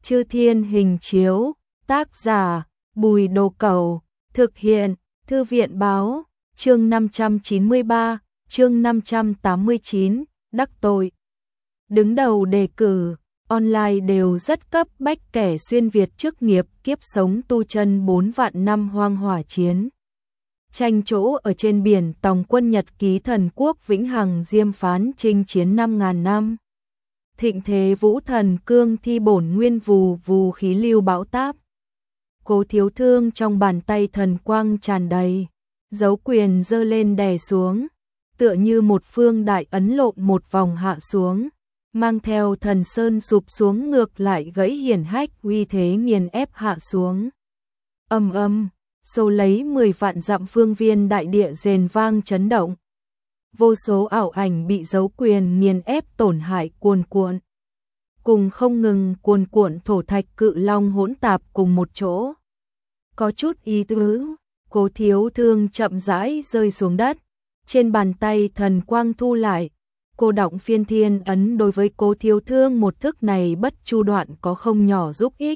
Chư Thiên Hình Chiếu, tác giả, Bùi Đồ Cẩu, thực hiện, Thư viện báo, chương 593, chương 589, đắc tội. Đứng đầu đề cử, online đều rất cấp bách kẻ xuyên Việt chức nghiệp kiếp sống tu chân 4 vạn năm hoang hỏa chiến. Tranh chỗ ở trên biển tòng quân Nhật ký thần quốc vĩnh hằng diêm phán chinh chiến 5.000 năm. Thịnh thế vũ thần cương thi bổn nguyên vù vù khí lưu bão táp. Cố Thiếu Thương trong bàn tay thần quang tràn đầy, dấu quyền giơ lên đè xuống, tựa như một phương đại ấn lộn một vòng hạ xuống, mang theo thần sơn sụp xuống ngược lại gãy hiển hách uy thế nghiền ép hạ xuống. Âm âm, xô lấy 10 vạn dặm phương viên đại địa rền vang chấn động. Vô số ảo ảnh bị dấu quyền nghiền ép tổn hại cuồn cuộn. Cùng không ngừng cuồn cuộn thổ thạch cự long hỗn tạp cùng một chỗ. Có chút ý tứ, Cố Thiếu Thương chậm rãi rơi xuống đất. Trên bàn tay thần quang thu lại. Cô động phiên thiên ấn đối với Cố Thiếu Thương một thức này bất chu đoạn có không nhỏ giúp ích.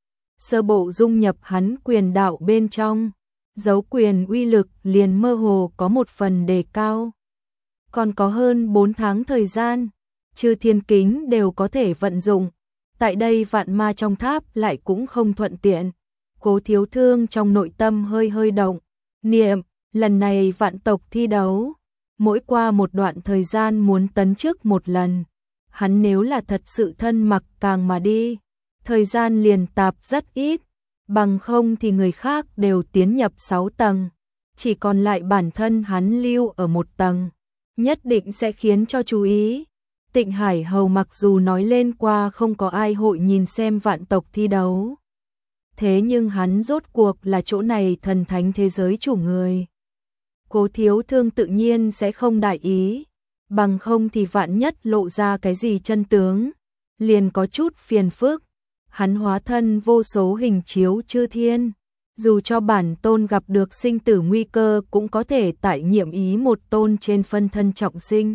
Sơ bộ dung nhập hắn quyền đạo bên trong. Dấu quyền uy lực liền mơ hồ có một phần đề cao. Còn có hơn 4 tháng thời gian, Chư Thiên Kính đều có thể vận dụng. Tại đây vạn ma trong tháp lại cũng không thuận tiện. Cố Thiếu Thương trong nội tâm hơi hơi động. Niệm, lần này vạn tộc thi đấu. Mỗi qua một đoạn thời gian muốn tấn chức một lần. Hắn nếu là thật sự thân mặc càng mà đi. Thời gian liền tạp rất ít. Bằng không thì người khác đều tiến nhập 6 tầng. Chỉ còn lại bản thân hắn lưu ở một tầng. Nhất định sẽ khiến cho chú ý. Tịnh Hải Hầu mặc dù nói lên qua không có ai hội nhìn xem vạn tộc thi đấu. Thế nhưng hắn rốt cuộc là chỗ này thần thánh thế giới chủ người. Cố Thiếu Thương tự nhiên sẽ không đại ý. Bằng không thì vạn nhất lộ ra cái gì chân tướng. Liền có chút phiền phức. Hắn hóa thân vô số hình chiếu chư thiên. Dù cho bản tôn gặp được sinh tử nguy cơ cũng có thể tại nhiệm ý một tôn trên phân thân trọng sinh.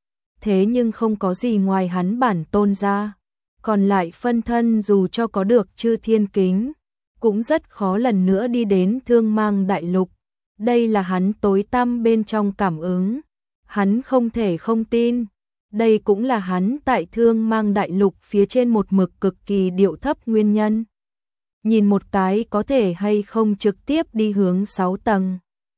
Thế nhưng không có gì ngoài hắn bản tôn ra. Còn lại phân thân dù cho có được chư thiên kính, cũng rất khó lần nữa đi đến Thương Mang Đại Lục. Đây là hắn tối tăm bên trong cảm ứng. Hắn không thể không tin. Đây cũng là hắn tại Thương Mang Đại Lục phía trên một mực cực kỳ điệu thấp nguyên nhân. Nhìn một cái có thể hay không trực tiếp đi hướng 6 tầng.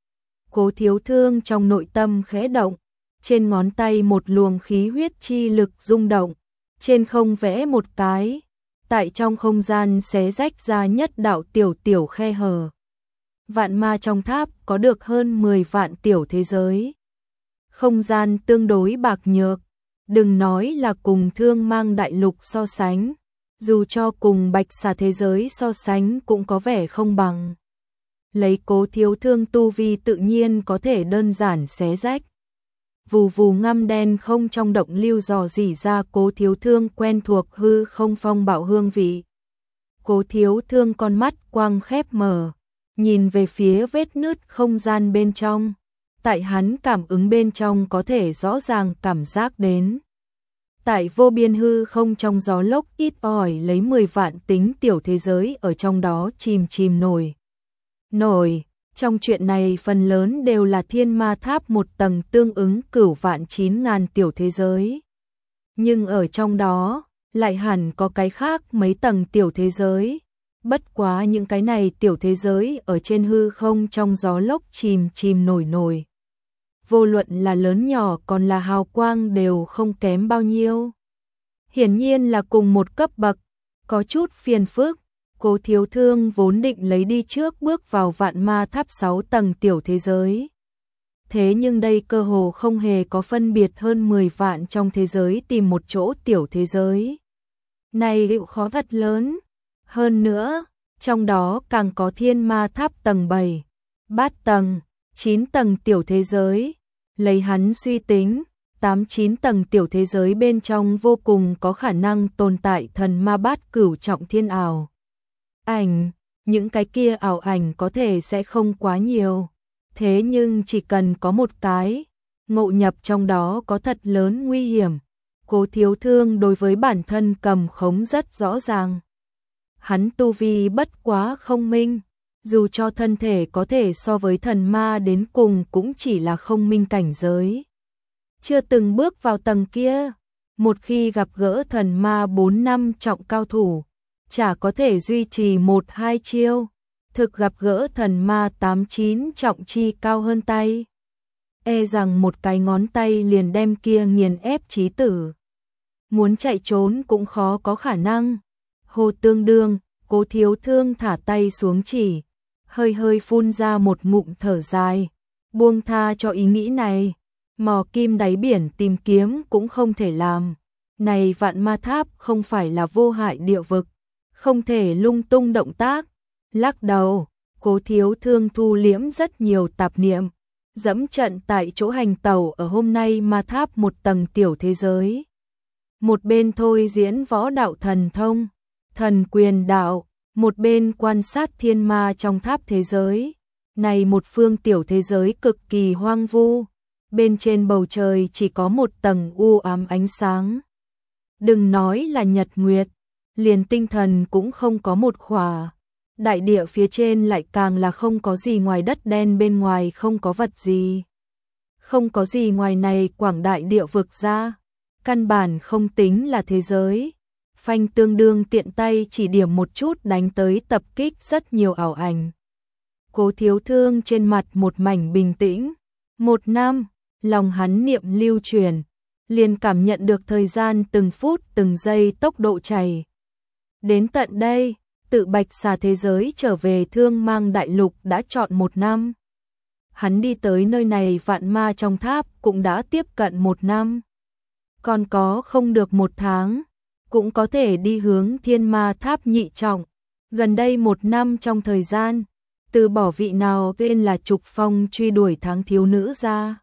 Cố Thiếu Thương trong nội tâm khẽ động. Trên ngón tay một luồng khí huyết chi lực rung động. Trên không vẽ một cái. Tại trong không gian xé rách ra nhất đạo tiểu tiểu khe hở. Vạn ma trong tháp có được hơn 10 vạn tiểu thế giới. Không gian tương đối bạc nhược. Đừng nói là cùng Thương Mang Đại Lục so sánh. Dù cho cùng Bạch Xà thế giới so sánh cũng có vẻ không bằng. Lấy Cố Thiếu Thương tu vi tự nhiên có thể đơn giản xé rách. Vù vù ngăm đen không trong động lưu dò dỉ ra Cố Thiếu Thương quen thuộc hư không phong bạo hương vị. Cố Thiếu Thương con mắt quang khép mở, nhìn về phía vết nứt không gian bên trong. Tại hắn cảm ứng bên trong có thể rõ ràng cảm giác đến. Tại vô biên hư không trong gió lốc ít ỏi lấy 10 vạn tính tiểu thế giới ở trong đó chìm chìm nổi. Trong chuyện này phần lớn đều là thiên ma tháp một tầng tương ứng cửu vạn 9.000 tiểu thế giới. Nhưng ở trong đó, lại hẳn có cái khác mấy tầng tiểu thế giới. Bất quá những cái này tiểu thế giới ở trên hư không trong gió lốc chìm chìm nổi. Vô luận là lớn nhỏ còn là hào quang đều không kém bao nhiêu. Hiển nhiên là cùng một cấp bậc, có chút phiền phức. Cố Thiếu Thương vốn định lấy đi trước bước vào vạn ma tháp 6 tầng tiểu thế giới. Thế nhưng đây cơ hồ không hề có phân biệt hơn 10 vạn trong thế giới tìm một chỗ tiểu thế giới. Này liệu khó thật lớn. Hơn nữa, trong đó càng có thiên ma tháp tầng 7, 8 tầng, 9 tầng tiểu thế giới. Lấy hắn suy tính, 8-9 tầng tiểu thế giới bên trong vô cùng có khả năng tồn tại thần ma bát cửu trọng thiên ảo ảnh, những cái kia ảo ảnh có thể sẽ không quá nhiều. Thế nhưng chỉ cần có một cái, ngộ nhập trong đó có thật lớn nguy hiểm. Cố Thiếu Thương đối với bản thân cầm khống rất rõ ràng. hắn tu vi bất quá không minh, dù cho thân thể có thể so với thần ma đến cùng cũng chỉ là không minh cảnh giới. Chưa từng bước vào tầng kia, một khi gặp gỡ thần ma 4 năm trọng cao thủ, chả có thể duy trì 1-2 chiêu, thực gặp gỡ thần ma 8-9 trọng chi cao hơn tay. E rằng một cái ngón tay liền đem kia nghiền ép chí tử. Muốn chạy trốn cũng khó có khả năng. Hồ Tương Đương, Cố Thiếu Thương thả tay xuống chỉ, hơi hơi phun ra một ngụm thở dài, buông tha cho ý nghĩ này, mò kim đáy biển tìm kiếm cũng không thể làm. Này Vạn Ma Tháp không phải là vô hại địa vực, không thể lung tung động tác. Lắc đầu, Cố Thiếu Thương thu liễm rất nhiều tạp niệm, dẫm trận tại chỗ hành tẩu ở hôm nay Ma Tháp một tầng tiểu thế giới. Một bên thôi diễn võ đạo thần thông, thần quyền đạo, một bên quan sát thiên ma trong tháp thế giới. Này một phương tiểu thế giới cực kỳ hoang vu, bên trên bầu trời chỉ có một tầng u ám ánh sáng. Đừng nói là nhật nguyệt, liền tinh thần cũng không có một khỏa. Đại địa phía trên lại càng là không có gì ngoài đất đen, bên ngoài không có vật gì. Không có gì ngoài này quảng đại địa vực ra, căn bản không tính là thế giới. Phanh Tương Đương tiện tay chỉ điểm một chút đánh tới tập kích rất nhiều ảo ảnh. Cố Thiếu Thương trên mặt một mảnh bình tĩnh. Một năm, lòng hắn niệm lưu truyền, liền cảm nhận được thời gian từng phút từng giây tốc độ chảy. Đến tận đây, tự Bạch Xà thế giới trở về Thương Mang Đại Lục đã trọn 1 năm. Hắn đi tới nơi này Vạn Ma trong tháp cũng đã tiếp cận 1 năm. Còn có không được 1 tháng, cũng có thể đi hướng Thiên Ma Tháp nhị trọng. Gần đây 1 năm trong thời gian, từ bỏ vị nào tên là Trục Phong truy đuổi tháng thiếu nữ ra.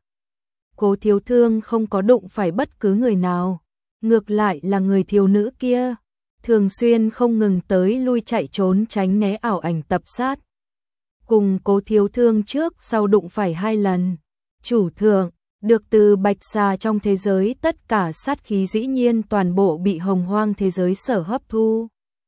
Cố Thiếu Thương không có đụng phải bất cứ người nào, ngược lại là người thiếu nữ kia, thường xuyên không ngừng tới lui chạy trốn tránh né ảo ảnh tập sát. Cùng Cố Thiếu Thương trước sau đụng phải 2 lần. Chủ thượng, được từ Bạch Xà trong thế giới tất cả sát khí dĩ nhiên toàn bộ bị Hồng Hoang thế giới sở hấp thu.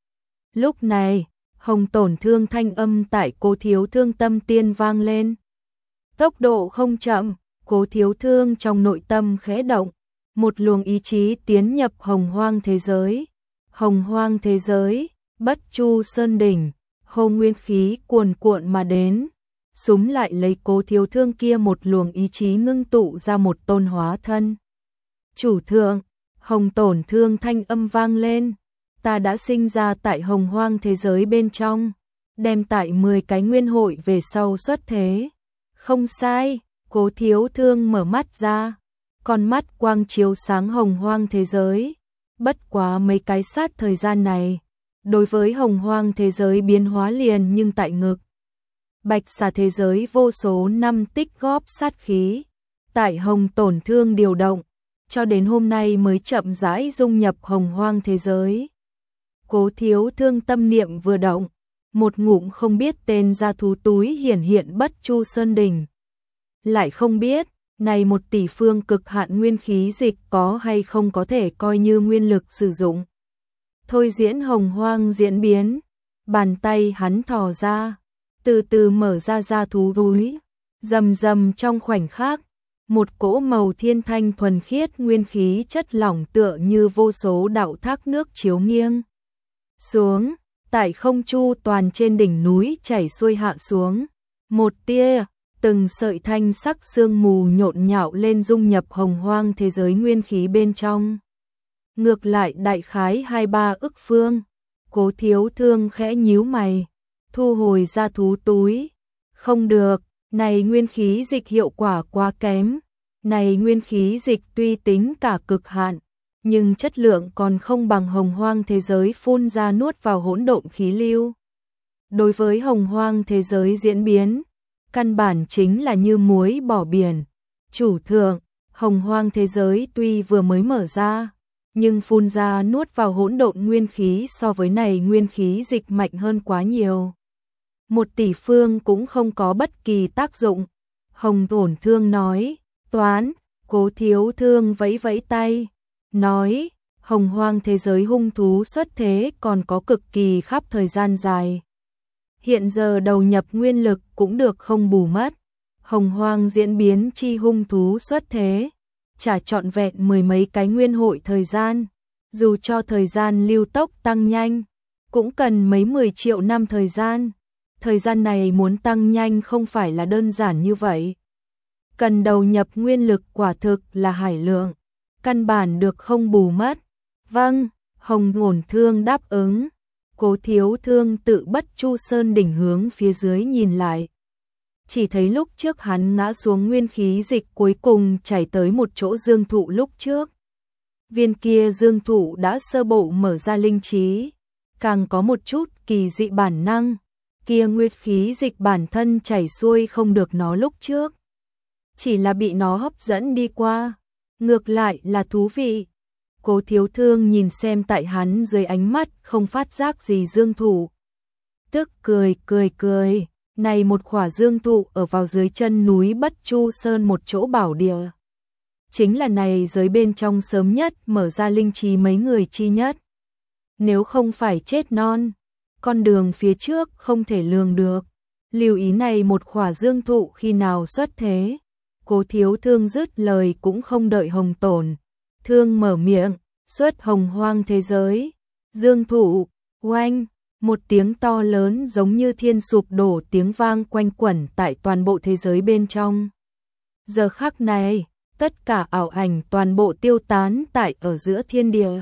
Lúc này, Hồng Tổn Thương thanh âm tại Cố Thiếu Thương tâm tiên vang lên. Tốc độ không chậm, Cố Thiếu Thương trong nội tâm khẽ động, một luồng ý chí tiến nhập Hồng Hoang thế giới. Hồng Hoang thế giới, Bất Chu Sơn đỉnh, hồ nguyên khí cuồn cuộn mà đến, súm lại lấy Cố Thiếu Thương kia một luồng ý chí ngưng tụ ra một tôn hóa thân. Chủ thượng, Hồng Tổn Thương thanh âm vang lên, ta đã sinh ra tại Hồng Hoang thế giới bên trong, đem tại 10 cái nguyên hội về sau xuất thế. Không sai, Cố Thiếu Thương mở mắt ra, con mắt quang chiếu sáng Hồng Hoang thế giới. Bất quá mấy cái sát thời gian này, đối với Hồng Hoang thế giới biến hóa liền nhưng tại ngực. Bạch Xà thế giới vô số năm tích góp sát khí, tại Hồng Tổn Thương điều động, cho đến hôm nay mới chậm rãi dung nhập Hồng Hoang thế giới. Cố Thiếu Thương tâm niệm vừa động, một ngụm không biết tên ra thú túi hiển hiện Bất Chu Sơn đỉnh. Lại không biết, này 1 tỷ phương cực hạn nguyên khí dịch có hay không có thể coi như nguyên lực sử dụng. Thôi diễn Hồng Hoang diễn biến, bàn tay hắn thò ra, từ từ mở ra thú túi, rầm rầm trong khoảnh khắc, một cỗ màu thiên thanh thuần khiết nguyên khí chất lỏng tựa như vô số đạo thác nước chiếu nghiêng xuống, tại không chu toàn trên đỉnh núi chảy xuôi hạ xuống. Một tia, từng sợi thanh sắc sương mù nhộn nhạo lên dung nhập Hồng Hoang thế giới nguyên khí bên trong. Ngược lại đại khái 2-3 ức phương. Cố Thiếu Thương khẽ nhíu mày, thu hồi ra thú túi. Không được, này nguyên khí dịch hiệu quả quá kém. Này nguyên khí dịch tuy tính cả cực hạn, nhưng chất lượng còn không bằng Hồng Hoang thế giới phun ra nuốt vào hỗn độn khí lưu. Đối với Hồng Hoang thế giới diễn biến, căn bản chính là như muối bỏ biển. Chủ thượng, Hồng Hoang thế giới tuy vừa mới mở ra, nhưng phun ra nuốt vào hỗn độn nguyên khí so với này nguyên khí dịch mạnh hơn quá nhiều. 1 tỷ phương cũng không có bất kỳ tác dụng. Hồng Tổn Thương nói, toán. Cố Thiếu Thương vẫy vẫy tay, nói, Hồng hoang thế giới hung thú xuất thế còn có cực kỳ khắp thời gian dài. Hiện giờ đầu nhập nguyên lực cũng được không bù mất. Hồng hoang diễn biến chi hung thú xuất thế, chả trọn vẹn mười mấy cái nguyên hội thời gian. Dù cho thời gian lưu tốc tăng nhanh, cũng cần mấy 10 triệu năm thời gian. Thời gian này muốn tăng nhanh không phải là đơn giản như vậy. Cần đầu nhập nguyên lực quả thực là hải lượng, căn bản được không bù mất. Vâng, Hồng Ngổn Thương đáp ứng. Cố Thiếu Thương tự Bất Chu Sơn đỉnh hướng phía dưới nhìn lại. Chỉ thấy lúc trước hắn ngã xuống nguyên khí dịch cuối cùng chảy tới một chỗ dương thụ lúc trước. Viên kia dương thụ đã sơ bộ mở ra linh trí, càng có một chút kỳ dị bản năng. Kia nguyên khí dịch bản thân chảy xuôi không được nó lúc trước, chỉ là bị nó hấp dẫn đi qua, ngược lại là thú vị. Cố Thiếu Thương nhìn xem tại hắn dưới ánh mắt không phát giác gì dương thụ, tức cười, này một khỏa dương thụ ở vào dưới chân núi Bất Chu Sơn một chỗ bảo địa. Chính là này giới bên trong sớm nhất mở ra linh trí mấy người chi nhất. Nếu không phải chết non, con đường phía trước không thể lường được. Lưu ý này một khỏa dương thụ khi nào xuất thế. Cố Thiếu Thương dứt lời cũng không đợi Hồng Tổn Thương mở miệng, xuất hồng hoang thế giới. Dương thụ, oanh, một tiếng to lớn giống như thiên sụp đổ tiếng vang quanh quẩn tại toàn bộ thế giới bên trong. Giờ khắc này, tất cả ảo ảnh toàn bộ tiêu tán tại ở giữa thiên địa.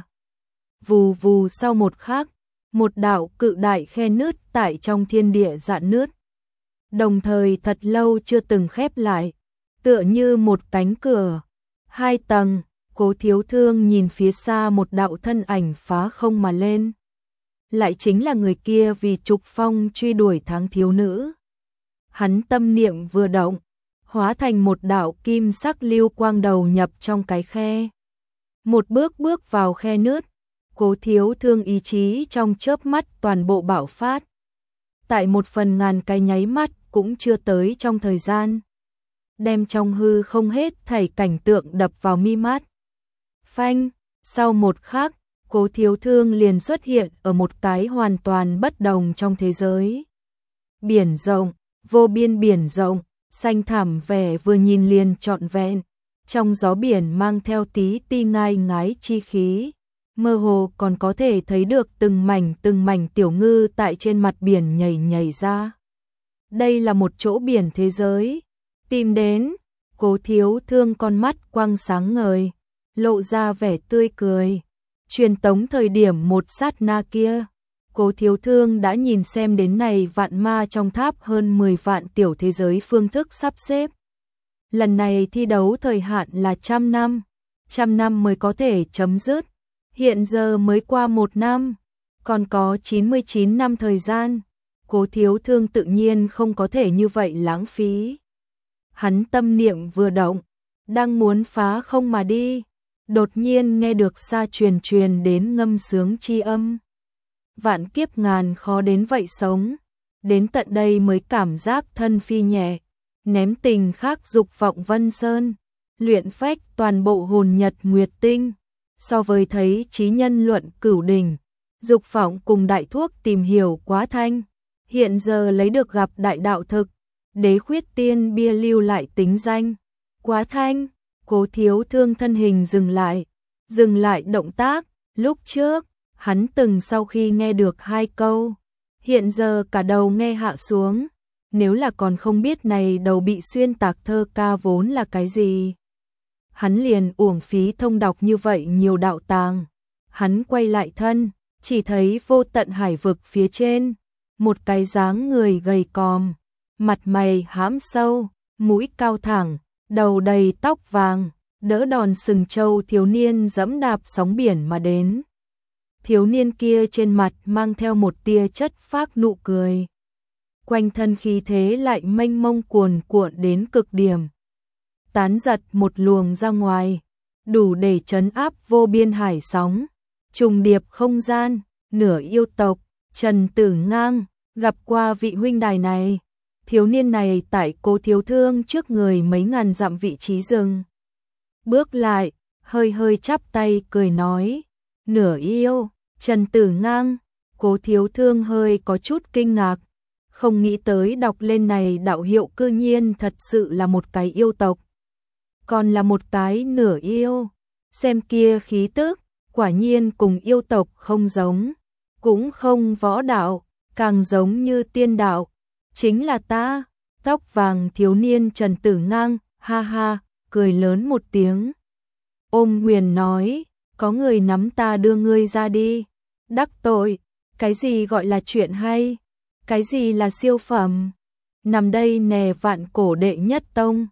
Vù vù sau một khắc, một đạo cự đại khe nứt tại trong thiên địa rạn nứt. Đồng thời thật lâu chưa từng khép lại, tựa như một cánh cửa. 2 tầng, Cố Thiếu Thương nhìn phía xa một đạo thân ảnh phá không mà lên. Lại chính là người kia vì trục phong truy đuổi tháng thiếu nữ. Hắn tâm niệm vừa động, hóa thành một đạo kim sắc lưu quang đầu nhập trong cái khe. Một bước vào khe nứt, Cố Thiếu Thương ý chí trong chớp mắt toàn bộ bạo phát. Tại 1/1000 cái nháy mắt cũng chưa tới trong thời gian. Đem trong hư không hết thảy cảnh tượng đập vào mi mắt. Phanh, sau một khắc, Cố Thiếu Thương liền xuất hiện ở một cái hoàn toàn bất đồng trong thế giới. Biển rộng, vô biên biển rộng, xanh thẳm vẻ vừa nhìn liền trọn vẹn. Trong gió biển mang theo tí ti ngai ngái chi khí. Mơ hồ còn có thể thấy được từng mảnh tiểu ngư tại trên mặt biển nhảy ra. Đây là một chỗ biển thế giới. Tìm đến, Cố Thiếu Thương con mắt quang sáng ngời, lộ ra vẻ tươi cười. Truyền tống thời điểm một sát na kia, Cố Thiếu Thương đã nhìn xem đến này vạn ma trong tháp hơn 10 vạn tiểu thế giới phương thức sắp xếp. Lần này thi đấu thời hạn là 100 năm mới có thể chấm dứt. Hiện giờ mới qua 1 năm, còn có 99 năm thời gian. Cố Thiếu Thương tự nhiên không có thể như vậy lãng phí. Hắn tâm niệm vừa động, đang muốn phá không mà đi, đột nhiên nghe được xa truyền đến ngâm sướng chi âm. Vạn kiếp ngàn khó đến vậy sống, đến tận đây mới cảm giác thân phi nhẹ, ném tình khác dục vọng vân sơn, luyện phách toàn bộ hồn nhật nguyệt tinh. So với thấy trí nhân luận cửu đỉnh, dục vọng cùng đại thuốc tìm hiểu quá thanh, hiện giờ lấy được gặp đại đạo thực, đế khuyết tiên bia lưu lại tính danh. Quá thanh, Cố Thiếu Thương thân hình dừng lại động tác. Lúc trước, hắn từng sau khi nghe được 2 câu, hiện giờ cả đầu nghe hạ xuống. Nếu là còn không biết này đầu bị xuyên tạc thơ ca vốn là cái gì, hắn liền uổng phí thông đọc như vậy nhiều đạo tàng. Hắn quay lại thân, chỉ thấy vô tận hải vực phía trên, một cái dáng người gầy còm, mặt mày hãm sâu, mũi cao thẳng, đầu đầy tóc vàng, đỡ đòn sừng trâu thiếu niên dẫm đạp sóng biển mà đến. Thiếu niên kia trên mặt mang theo một tia chất phác nụ cười. Quanh thân khí thế lại mênh mông cuồn cuộn đến cực điểm. Tán giật một luồng ra ngoài, đủ để trấn áp vô biên hải sóng, trùng điệp không gian. Nửa yêu tộc, Trần Tử Ngang, gặp qua vị huynh đài này. Thiếu niên này tại Cố Thiếu Thương trước người mấy ngàn dặm vị trí dừng. Bước lại, hơi chắp tay cười nói, nửa yêu, Trần Tử Ngang, Cố Thiếu Thương hơi có chút kinh ngạc, không nghĩ tới đọc lên này đạo hiệu cư nhiên thật sự là một cái yêu tộc, còn là một cái nửa yêu, xem kia khí tức, quả nhiên cùng yêu tộc không giống, cũng không võ đạo, càng giống như tiên đạo, chính là ta. Tóc vàng thiếu niên Trần Tử Ngang, ha ha, cười lớn một tiếng. Ôm Huyền nói, có người nắm ta đưa ngươi ra đi. Đắc tội, cái gì gọi là chuyện hay? Cái gì là siêu phẩm? Nằm đây nè vạn cổ đệ nhất tông.